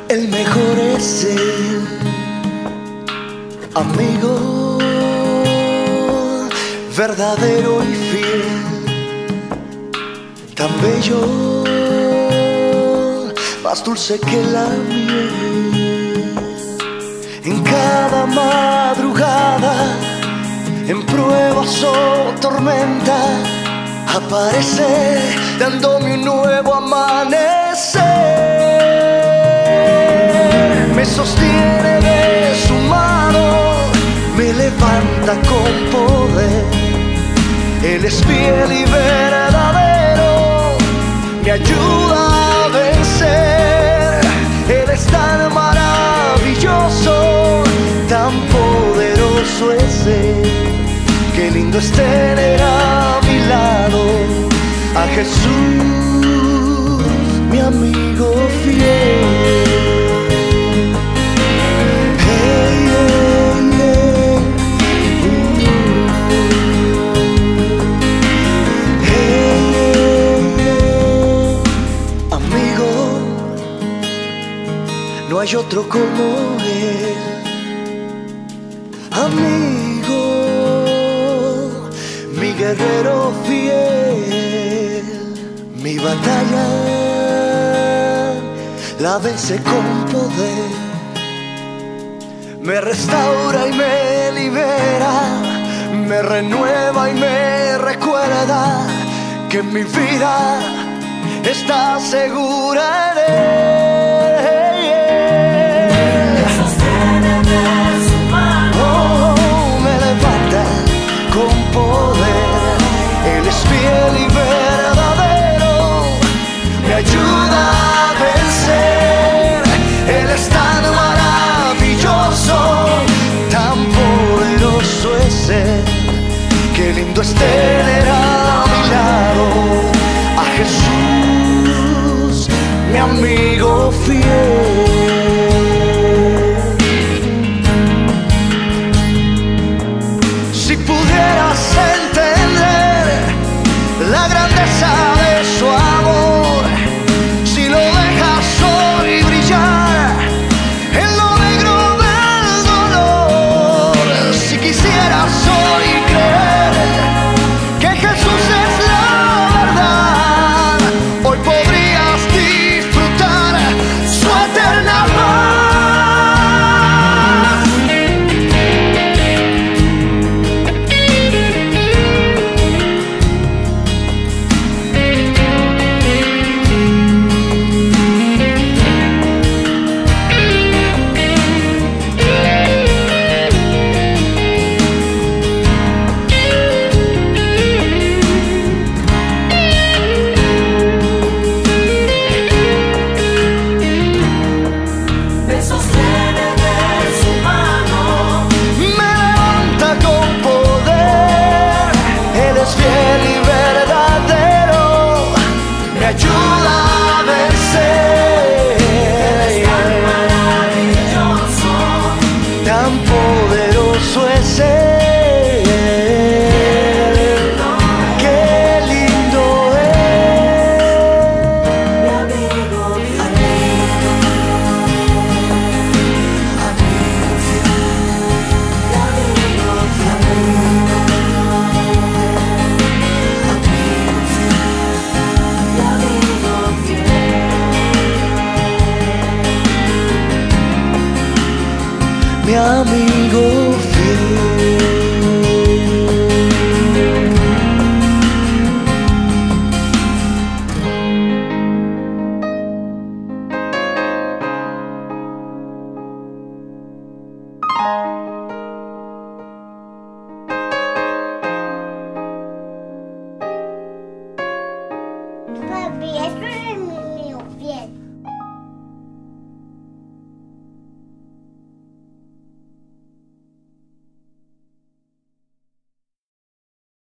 El mejor es el amigo verdadero y fiel, tan bello, más dulce que la miel. En cada madrugada, en pruebas o tormenta, aparece dándome un nuevo amanecer. Me sostiene de su mano, me levanta con poder. Él es fiel y verdadero, me ayuda a vencer. Él es tan maravilloso, tan poderoso es Él. Qué lindo es tener a mi lado a Jesús, mi amigo fiel. No hay otro como Él, amigo, mi guerrero fiel. Mi batalla la vence con poder, me restaura y me libera, me renueva y me recuerda que mi vida está segura en Él. Él es fiel y verdadero, me ayuda a vencer. Él es tan maravilloso, tan poderoso es Él. Qué lindo es tener a mi lado a Jesús, mi amigo fiel. Si pudieras entender la grandeza de su amor, si lo dejas hoy brillar en lo negro del dolor, si quisieras hoy creer que Jesús es la verdad, hoy podrías disfrutar su eterna paz. Mi amigo fiel.